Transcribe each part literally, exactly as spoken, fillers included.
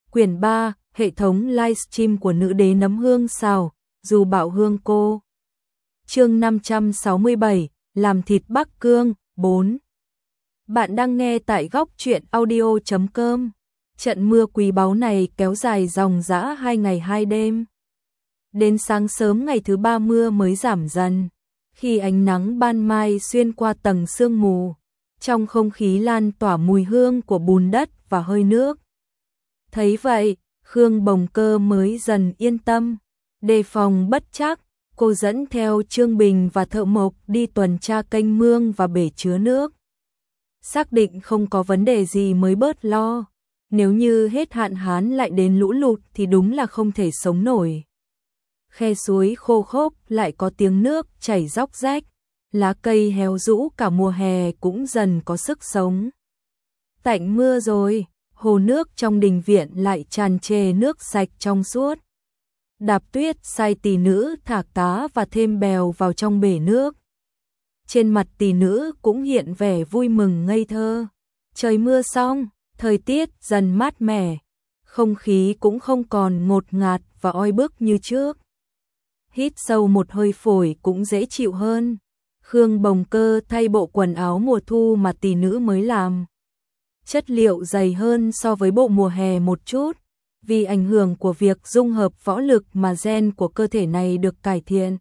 Quyển ba, hệ thống livestream của nữ đế nấm hương xào, dù bạo hương cô. Chương năm trăm sáu mươi bảy, làm thịt Bắc Cương, bốn. Bạn đang nghe tại góc truyện audio chấm com. Trận mưa quý báu này kéo dài dòng dã hai ngày hai đêm. Đến sáng sớm ngày thứ ba mưa mới giảm dần. Khi ánh nắng ban mai xuyên qua tầng sương mù, trong không khí lan tỏa mùi hương của bùn đất và hơi nước. Thấy vậy, Khương Bồng Cơ mới dần yên tâm. Đề phòng bất trắc, cô dẫn theo Trương Bình và thợ mộc đi tuần tra kênh mương và bể chứa nước. Xác định không có vấn đề gì mới bớt lo. Nếu như hết hạn hán lại đến lũ lụt thì đúng là không thể sống nổi. Khe suối khô khốc lại có tiếng nước chảy róc rách, lá cây héo rũ cả mùa hè cũng dần có sức sống. Tạnh mưa rồi, hồ nước trong đình viện lại tràn trề nước sạch trong suốt. Đạp Tuyết sai tỷ nữ thả cá và thêm bèo vào trong bể nước. Trên mặt tỷ nữ cũng hiện vẻ vui mừng ngây thơ. Trời mưa xong, thời tiết dần mát mẻ, không khí cũng không còn ngột ngạt và oi bức như trước. Hít sâu một hơi phổi cũng dễ chịu hơn. Khương Bồng Cơ thay bộ quần áo mùa thu mà tỷ nữ mới làm. Chất liệu dày hơn so với bộ mùa hè một chút, vì ảnh hưởng của việc dung hợp võ lực mà gen của cơ thể này được cải thiện.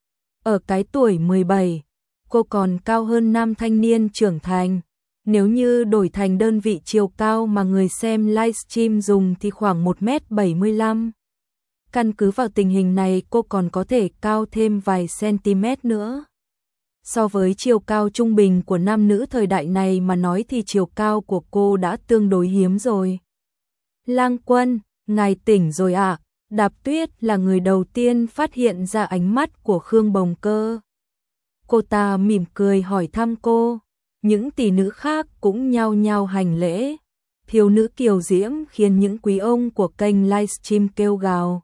Ở cái tuổi mười bảy, cô còn cao hơn nam thanh niên trưởng thành. Nếu như đổi thành đơn vị chiều cao mà người xem livestream dùng thì khoảng một mét bảy mươi lăm. Căn cứ vào tình hình này cô còn có thể cao thêm vài cm nữa. So với chiều cao trung bình của nam nữ thời đại này mà nói thì chiều cao của cô đã tương đối hiếm rồi. Lang Quân, ngài tỉnh rồi ạ. À? Đạp Tuyết là người đầu tiên phát hiện ra ánh mắt của Khương Bồng Cơ. Cô ta mỉm cười hỏi thăm cô. Những tỷ nữ khác cũng nhao nhao hành lễ. Thiếu nữ kiều diễm khiến những quý ông của kênh livestream kêu gào.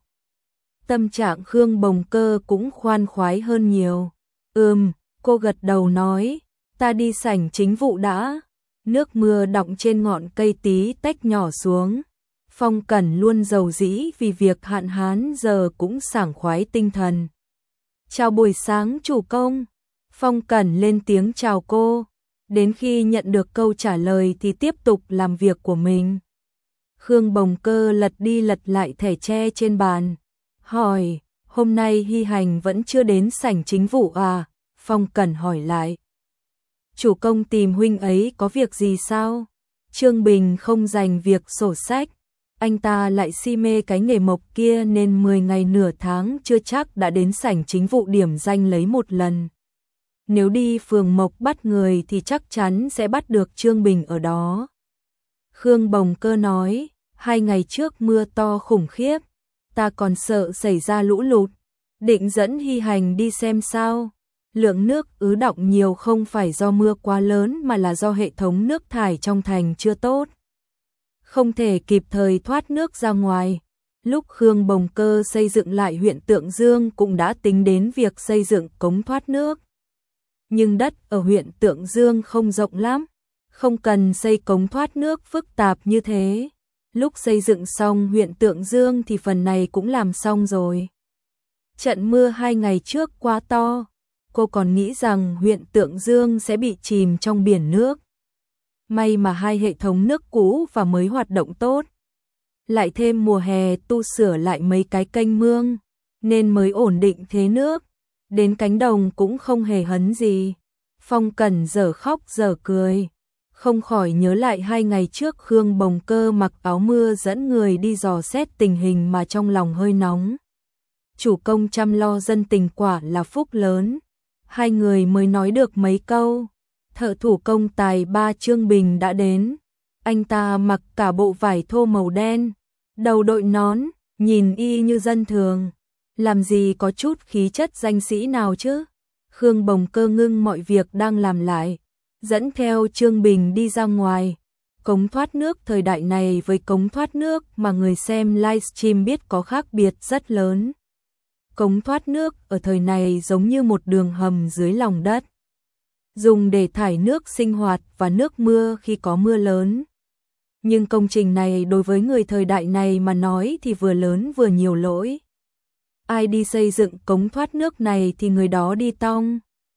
Tâm trạng Khương Bồng Cơ cũng khoan khoái hơn nhiều. Ừm, cô gật đầu nói, ta đi sảnh chính vụ đã. Nước mưa đọng trên ngọn cây tí tách nhỏ xuống. Phong Cẩn luôn giàu dĩ vì việc hạn hán giờ cũng sảng khoái tinh thần. Chào buổi sáng chủ công. Phong Cẩn lên tiếng chào cô. Đến khi nhận được câu trả lời thì tiếp tục làm việc của mình. Khương Bồng Cơ lật đi lật lại thẻ tre trên bàn. Hỏi, hôm nay Hy Hành vẫn chưa đến sảnh chính vụ à? Phong Cẩn hỏi lại. Chủ công tìm huynh ấy có việc gì sao? Trương Bình không dành việc sổ sách. Anh ta lại si mê cái nghề mộc kia nên mười ngày nửa tháng chưa chắc đã đến sảnh chính vụ điểm danh lấy một lần. Nếu đi phường mộc bắt người thì chắc chắn sẽ bắt được Trương Bình ở đó. Khương Bồng Cơ nói, hai ngày trước mưa to khủng khiếp. Ta còn sợ xảy ra lũ lụt, định dẫn Hy Hành đi xem sao. Lượng nước ứ đọng nhiều không phải do mưa quá lớn mà là do hệ thống nước thải trong thành chưa tốt. Không thể kịp thời thoát nước ra ngoài. Lúc Khương Bồng Cơ xây dựng lại huyện Tượng Dương cũng đã tính đến việc xây dựng cống thoát nước. Nhưng đất ở huyện Tượng Dương không rộng lắm, không cần xây cống thoát nước phức tạp như thế. Lúc xây dựng xong huyện Tượng Dương thì phần này cũng làm xong rồi. Trận mưa hai ngày trước quá to, cô còn nghĩ rằng huyện Tượng Dương sẽ bị chìm trong biển nước. May mà hai hệ thống nước cũ và mới hoạt động tốt. Lại thêm mùa hè tu sửa lại mấy cái kênh mương, nên mới ổn định thế nước. Đến cánh đồng cũng không hề hấn gì. Phong Cẩn dở khóc dở cười. Không khỏi nhớ lại hai ngày trước Khương Bồng Cơ mặc áo mưa dẫn người đi dò xét tình hình mà trong lòng hơi nóng. Chủ công chăm lo dân tình quả là phúc lớn. Hai người mới nói được mấy câu. Thợ thủ công tài ba Trương Bình đã đến. Anh ta mặc cả bộ vải thô màu đen, đầu đội nón, nhìn y như dân thường. Làm gì có chút khí chất danh sĩ nào chứ? Khương Bồng Cơ ngưng mọi việc đang làm lại, dẫn theo Trương Bình đi ra ngoài. Cống thoát nước thời đại này với cống thoát nước mà người xem livestream biết có khác biệt rất lớn. Cống thoát nước ở thời này giống như một đường hầm dưới lòng đất, dùng để thải nước sinh hoạt và nước mưa khi có mưa lớn. Nhưng công trình này đối với người thời đại này mà nói thì vừa lớn vừa nhiều lỗi. Ai đi xây dựng cống thoát nước này thì người đó đi tong.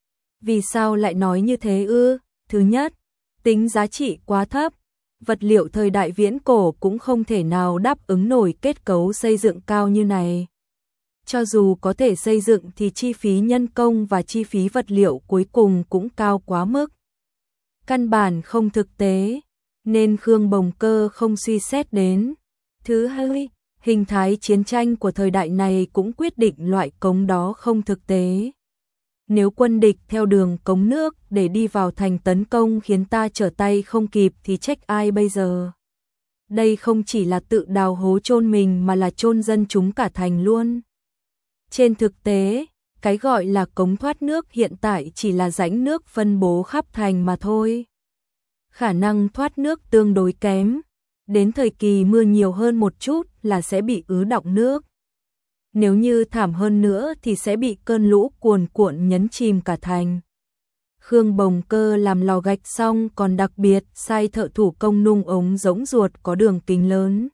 Vì sao lại nói như thế ư? Thứ nhất, tính giá trị quá thấp. Vật liệu thời đại viễn cổ cũng không thể nào đáp ứng nổi kết cấu xây dựng cao như này. Cho dù có thể xây dựng thì chi phí nhân công và chi phí vật liệu cuối cùng cũng cao quá mức. Căn bản không thực tế, nên Khương Bồng Cơ không suy xét đến. Thứ hai, hình thái chiến tranh của thời đại này cũng quyết định loại cống đó không thực tế. Nếu quân địch theo đường cống nước để đi vào thành tấn công khiến ta trở tay không kịp thì trách ai bây giờ? Đây không chỉ là tự đào hố chôn mình mà là chôn dân chúng cả thành luôn. Trên thực tế, cái gọi là cống thoát nước hiện tại chỉ là rãnh nước phân bố khắp thành mà thôi. Khả năng thoát nước tương đối kém, đến thời kỳ mưa nhiều hơn một chút là sẽ bị ứ đọng nước. Nếu như thảm hơn nữa thì sẽ bị cơn lũ cuồn cuộn nhấn chìm cả thành. Khương Bồng Cơ làm lò gạch xong còn đặc biệt sai thợ thủ công nung ống rỗng ruột có đường kính lớn.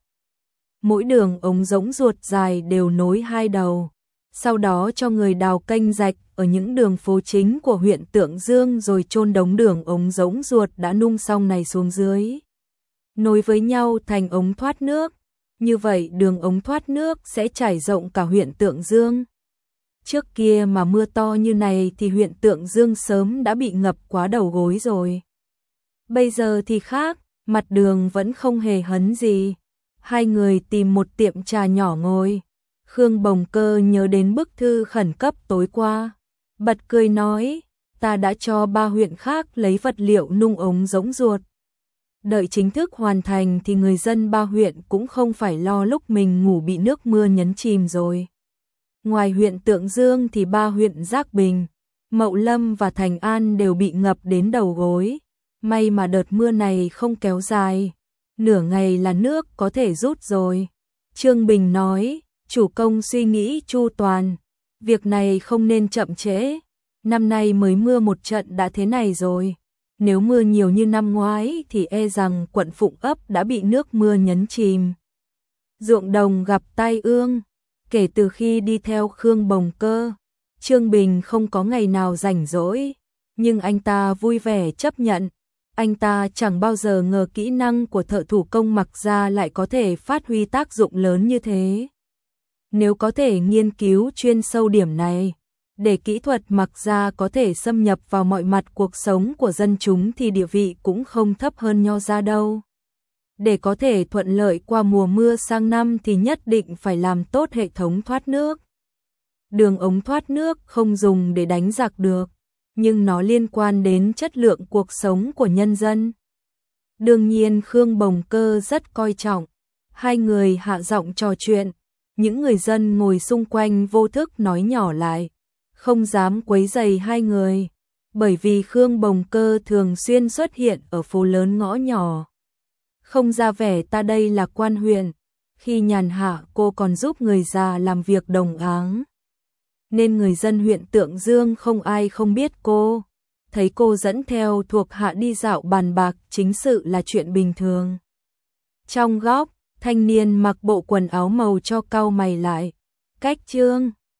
Mỗi đường ống rỗng ruột dài đều nối hai đầu. Sau đó cho người đào kênh rạch ở những đường phố chính của huyện Tượng Dương rồi chôn đống đường ống rỗng ruột đã nung xong này xuống dưới. Nối với nhau thành ống thoát nước. Như vậy đường ống thoát nước sẽ trải rộng cả huyện Tượng Dương. Trước kia mà mưa to như này thì huyện Tượng Dương sớm đã bị ngập quá đầu gối rồi. Bây giờ thì khác, mặt đường vẫn không hề hấn gì. Hai người tìm một tiệm trà nhỏ ngồi. Khương Bồng Cơ nhớ đến bức thư khẩn cấp tối qua. Bật cười nói, ta đã cho ba huyện khác lấy vật liệu nung ống rỗng ruột. Đợi chính thức hoàn thành thì người dân ba huyện cũng không phải lo lúc mình ngủ bị nước mưa nhấn chìm rồi. Ngoài huyện Tượng Dương thì ba huyện Giác Bình, Mậu Lâm và Thành An đều bị ngập đến đầu gối. May mà đợt mưa này không kéo dài. Nửa ngày là nước có thể rút rồi. Trương Bình nói, chủ công suy nghĩ chu toàn. Việc này không nên chậm trễ. Năm nay mới mưa một trận đã thế này rồi. Nếu mưa nhiều như năm ngoái thì e rằng quận Phụng Ấp đã bị nước mưa nhấn chìm. Ruộng đồng gặp tai ương. Kể từ khi đi theo Khương Bồng Cơ, Trương Bình không có ngày nào rảnh rỗi, nhưng anh ta vui vẻ chấp nhận. Anh ta chẳng bao giờ ngờ kỹ năng của thợ thủ công Mặc Gia lại có thể phát huy tác dụng lớn như thế. Nếu có thể nghiên cứu chuyên sâu điểm này, để kỹ thuật Mặc Gia có thể xâm nhập vào mọi mặt cuộc sống của dân chúng thì địa vị cũng không thấp hơn Nho Gia đâu. Để có thể thuận lợi qua mùa mưa sang năm thì nhất định phải làm tốt hệ thống thoát nước. Đường ống thoát nước không dùng để đánh giặc được, nhưng nó liên quan đến chất lượng cuộc sống của nhân dân. Đương nhiên Khương Bồng Cơ rất coi trọng. Hai người hạ giọng trò chuyện, những người dân ngồi xung quanh vô thức nói nhỏ lại, không dám quấy rầy hai người, bởi vì Khương Bồng Cơ thường xuyên xuất hiện ở phố lớn ngõ nhỏ. Không ra vẻ ta đây là quan huyện, khi nhàn hạ cô còn giúp người già làm việc đồng áng. Nên người dân huyện Tượng Dương không ai không biết cô, thấy cô dẫn theo thuộc hạ đi dạo bàn bạc chính sự là chuyện bình thường. Trong góc, thanh niên mặc bộ quần áo màu cho cau mày lại, cách Trương